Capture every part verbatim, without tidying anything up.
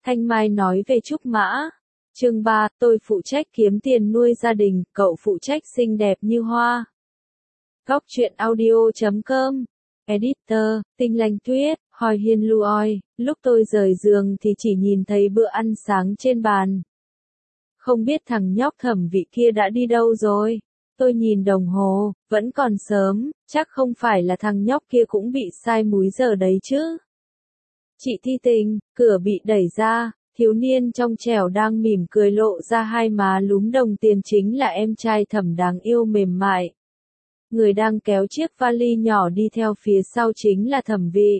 Thanh Mai nói về Trúc Mã. Chương ba, tôi phụ trách kiếm tiền nuôi gia đình, cậu phụ trách xinh đẹp như hoa. Góc truyện audio chấm com. Editor, Tinh Lanh Tuyết, Hoi Hiên Luoi. Lúc tôi rời giường thì chỉ nhìn thấy bữa ăn sáng trên bàn. Không biết thằng nhóc Thẩm Vị kia đã đi đâu rồi. Tôi nhìn đồng hồ, vẫn còn sớm, chắc không phải là thằng nhóc kia cũng bị sai múi giờ đấy chứ. Chị Thi Tình, cửa bị đẩy ra, thiếu niên trong trẻo đang mỉm cười lộ ra hai má lúm đồng tiền chính là em trai Thẩm đáng yêu mềm mại. Người đang kéo chiếc vali nhỏ đi theo phía sau chính là Thẩm Vị.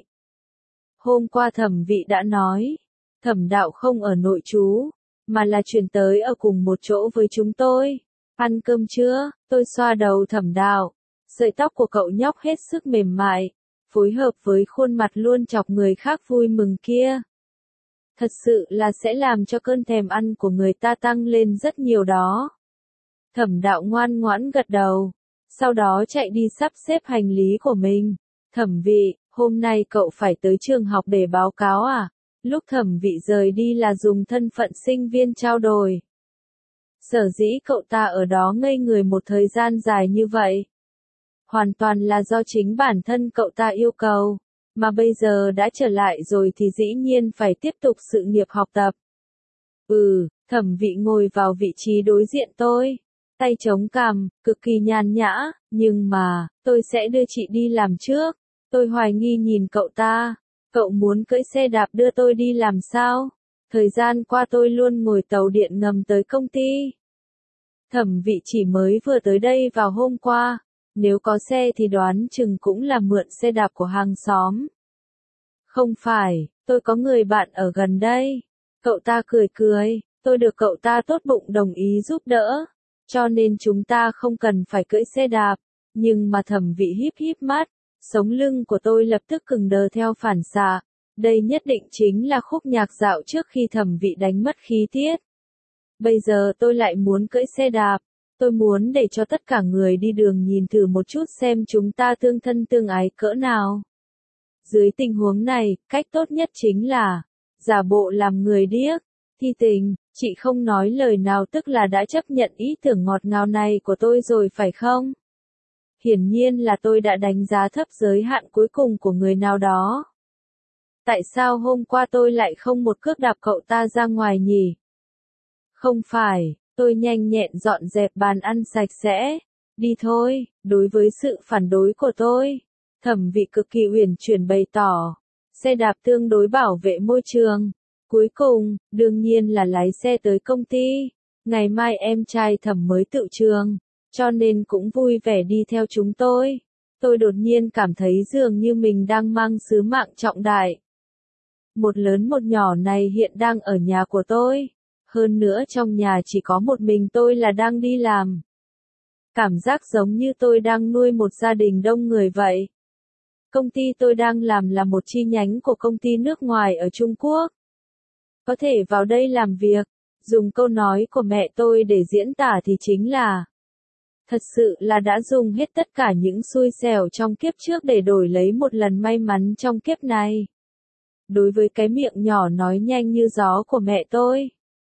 Hôm qua Thẩm Vị đã nói, Thẩm đạo không ở nội trú, mà là chuyển tới ở cùng một chỗ với chúng tôi. Ăn cơm chưa? Tôi xoa đầu Thẩm đạo. Sợi tóc của cậu nhóc hết sức mềm mại, phối hợp với khuôn mặt luôn chọc người khác vui mừng kia. Thật sự là sẽ làm cho cơn thèm ăn của người ta tăng lên rất nhiều đó. Thẩm đạo ngoan ngoãn gật đầu, sau đó chạy đi sắp xếp hành lý của mình. Thẩm Vị, hôm nay cậu phải tới trường học để báo cáo à? Lúc Thẩm Vị rời đi là dùng thân phận sinh viên trao đổi. Sở dĩ cậu ta ở đó ngây người một thời gian dài như vậy. Hoàn toàn là do chính bản thân cậu ta yêu cầu, mà bây giờ đã trở lại rồi thì dĩ nhiên phải tiếp tục sự nghiệp học tập. Ừ, Thẩm Vị ngồi vào vị trí đối diện tôi, tay chống cằm, cực kỳ nhàn nhã, nhưng mà, tôi sẽ đưa chị đi làm trước. Tôi hoài nghi nhìn cậu ta, cậu muốn cưỡi xe đạp đưa tôi đi làm sao? Thời gian qua tôi luôn ngồi tàu điện ngầm tới công ty. Thẩm Vị chỉ mới vừa tới đây vào hôm qua, nếu có xe thì đoán chừng cũng là mượn xe đạp của hàng xóm. Không phải, tôi có người bạn ở gần đây. Cậu ta cười cười, tôi được cậu ta tốt bụng đồng ý giúp đỡ, cho nên chúng ta không cần phải cưỡi xe đạp. Nhưng mà Thẩm Vị híp híp mắt, sống lưng của tôi lập tức cứng đờ theo phản xạ. Đây nhất định chính là khúc nhạc dạo trước khi Thẩm Vị đánh mất khí tiết. Bây giờ tôi lại muốn cưỡi xe đạp. Tôi muốn để cho tất cả người đi đường nhìn thử một chút xem chúng ta tương thân tương ái cỡ nào. Dưới tình huống này, cách tốt nhất chính là giả bộ làm người điếc. Thi Tình, chị không nói lời nào tức là đã chấp nhận ý tưởng ngọt ngào này của tôi rồi phải không? Hiển nhiên là tôi đã đánh giá thấp giới hạn cuối cùng của người nào đó. Tại sao hôm qua tôi lại không một cước đạp cậu ta ra ngoài nhỉ? Không phải, tôi nhanh nhẹn dọn dẹp bàn ăn sạch sẽ. Đi thôi, đối với sự phản đối của tôi, Thẩm Vị cực kỳ uyển chuyển bày tỏ. Xe đạp tương đối bảo vệ môi trường. Cuối cùng, đương nhiên là lái xe tới công ty. Ngày mai em trai Thẩm mới tựu trường, cho nên cũng vui vẻ đi theo chúng tôi. Tôi đột nhiên cảm thấy dường như mình đang mang sứ mạng trọng đại. Một lớn một nhỏ này hiện đang ở nhà của tôi. Hơn nữa trong nhà chỉ có một mình tôi là đang đi làm. Cảm giác giống như tôi đang nuôi một gia đình đông người vậy. Công ty tôi đang làm là một chi nhánh của công ty nước ngoài ở Trung Quốc. Có thể vào đây làm việc, dùng câu nói của mẹ tôi để diễn tả thì chính là thật sự là đã dùng hết tất cả những xui xẻo trong kiếp trước để đổi lấy một lần may mắn trong kiếp này. Đối với cái miệng nhỏ nói nhanh như gió của mẹ tôi,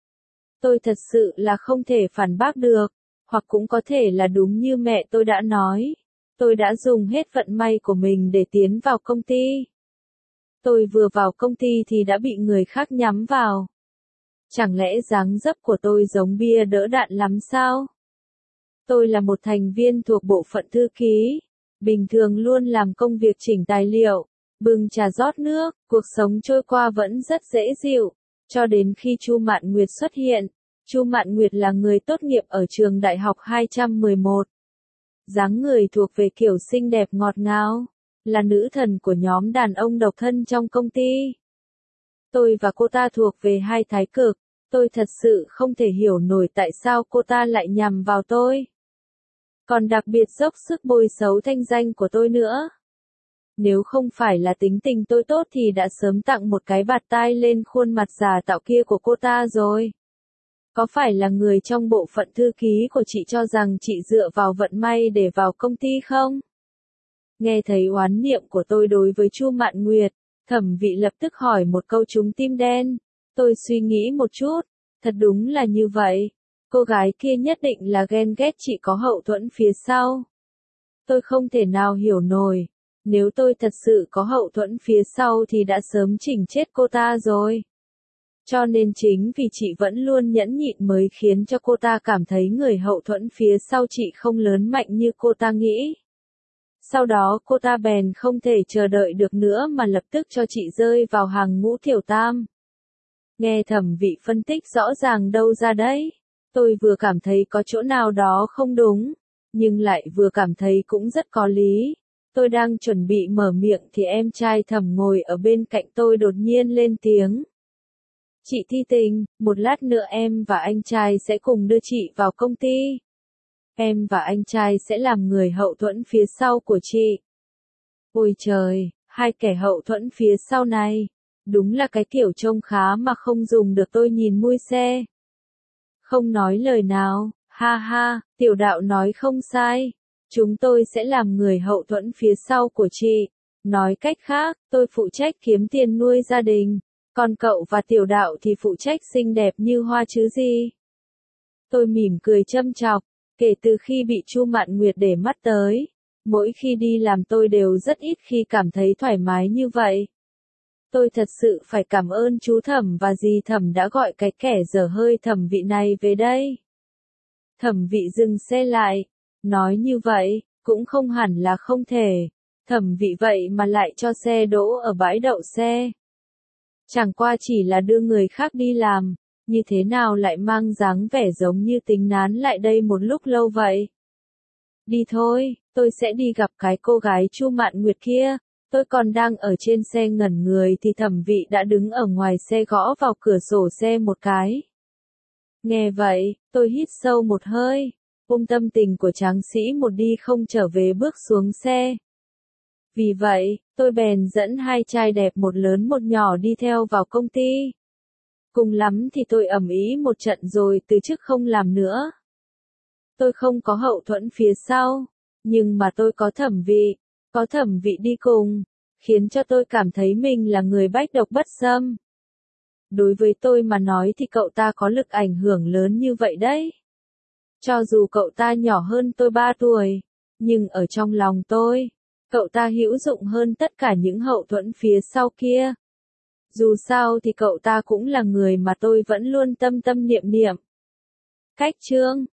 tôi thật sự là không thể phản bác được, hoặc cũng có thể là đúng như mẹ tôi đã nói. Tôi đã dùng hết vận may của mình để tiến vào công ty. Tôi vừa vào công ty thì đã bị người khác nhắm vào. Chẳng lẽ dáng dấp của tôi giống bia đỡ đạn lắm sao? Tôi là một thành viên thuộc bộ phận thư ký, bình thường luôn làm công việc chỉnh tài liệu, bưng trà rót nước, cuộc sống trôi qua vẫn rất dễ dịu, cho đến khi Chu Mạn Nguyệt xuất hiện. Chu Mạn Nguyệt là người tốt nghiệp ở trường đại học hai trăm mười một. Dáng người thuộc về kiểu xinh đẹp ngọt ngào, là nữ thần của nhóm đàn ông độc thân trong công ty. Tôi và cô ta thuộc về hai thái cực, tôi thật sự không thể hiểu nổi tại sao cô ta lại nhằm vào tôi. Còn đặc biệt dốc sức bôi xấu thanh danh của tôi nữa. Nếu không phải là tính tình tôi tốt thì đã sớm tặng một cái bạt tai lên khuôn mặt giả tạo kia của cô ta rồi. Có phải là người trong bộ phận thư ký của chị cho rằng chị dựa vào vận may để vào công ty không? Nghe thấy oán niệm của tôi đối với Chu Mạn Nguyệt, Thẩm Vị lập tức hỏi một câu trúng tim đen. Tôi suy nghĩ một chút, thật đúng là như vậy. Cô gái kia nhất định là ghen ghét chị có hậu thuẫn phía sau. Tôi không thể nào hiểu nổi. Nếu tôi thật sự có hậu thuẫn phía sau thì đã sớm chỉnh chết cô ta rồi. Cho nên chính vì chị vẫn luôn nhẫn nhịn mới khiến cho cô ta cảm thấy người hậu thuẫn phía sau chị không lớn mạnh như cô ta nghĩ. Sau đó cô ta bèn không thể chờ đợi được nữa mà lập tức cho chị rơi vào hàng ngũ thiểu tam. Nghe Thẩm Vị phân tích rõ ràng đâu ra đấy. Tôi vừa cảm thấy có chỗ nào đó không đúng, nhưng lại vừa cảm thấy cũng rất có lý. Tôi đang chuẩn bị mở miệng thì em trai Thẩm ngồi ở bên cạnh tôi đột nhiên lên tiếng. Chị Thi Tình, một lát nữa em và anh trai sẽ cùng đưa chị vào công ty. Em và anh trai sẽ làm người hậu thuẫn phía sau của chị. Ôi trời, hai kẻ hậu thuẫn phía sau này. Đúng là cái kiểu trông khá mà không dùng được, tôi nhìn mui xe. Không nói lời nào, ha ha, tiểu đạo nói không sai. Chúng tôi sẽ làm người hậu thuẫn phía sau của chị. Nói cách khác, tôi phụ trách kiếm tiền nuôi gia đình. Còn cậu và tiểu đạo thì phụ trách xinh đẹp như hoa chứ gì. Tôi mỉm cười châm chọc. Kể từ khi bị Chu Mạn Nguyệt để mắt tới, mỗi khi đi làm tôi đều rất ít khi cảm thấy thoải mái như vậy. Tôi thật sự phải cảm ơn chú Thẩm và dì Thẩm đã gọi cái kẻ dở hơi Thẩm Vị này về đây. Thẩm Vị dừng xe lại, nói như vậy, cũng không hẳn là không thể. Thẩm Vị vậy mà lại cho xe đỗ ở bãi đậu xe. Chẳng qua chỉ là đưa người khác đi làm, như thế nào lại mang dáng vẻ giống như tính nán lại đây một lúc lâu vậy. Đi thôi, tôi sẽ đi gặp cái cô gái Chu Mạn Nguyệt kia. Tôi còn đang ở trên xe ngẩn người thì Thẩm Vị đã đứng ở ngoài xe gõ vào cửa sổ xe một cái. Nghe vậy, tôi hít sâu một hơi, ôm tâm tình của tráng sĩ một đi không trở về bước xuống xe. Vì vậy, tôi bèn dẫn hai trai đẹp một lớn một nhỏ đi theo vào công ty. Cùng lắm thì tôi ầm ĩ một trận rồi từ chức không làm nữa. Tôi không có hậu thuẫn phía sau, nhưng mà tôi có Thẩm Vị, có Thẩm Vị đi cùng, khiến cho tôi cảm thấy mình là người bách độc bất xâm. Đối với tôi mà nói thì cậu ta có lực ảnh hưởng lớn như vậy đấy. Cho dù cậu ta nhỏ hơn tôi ba tuổi, nhưng ở trong lòng tôi, cậu ta hữu dụng hơn tất cả những hậu thuẫn phía sau kia. Dù sao thì cậu ta cũng là người mà tôi vẫn luôn tâm tâm niệm niệm. Cách chương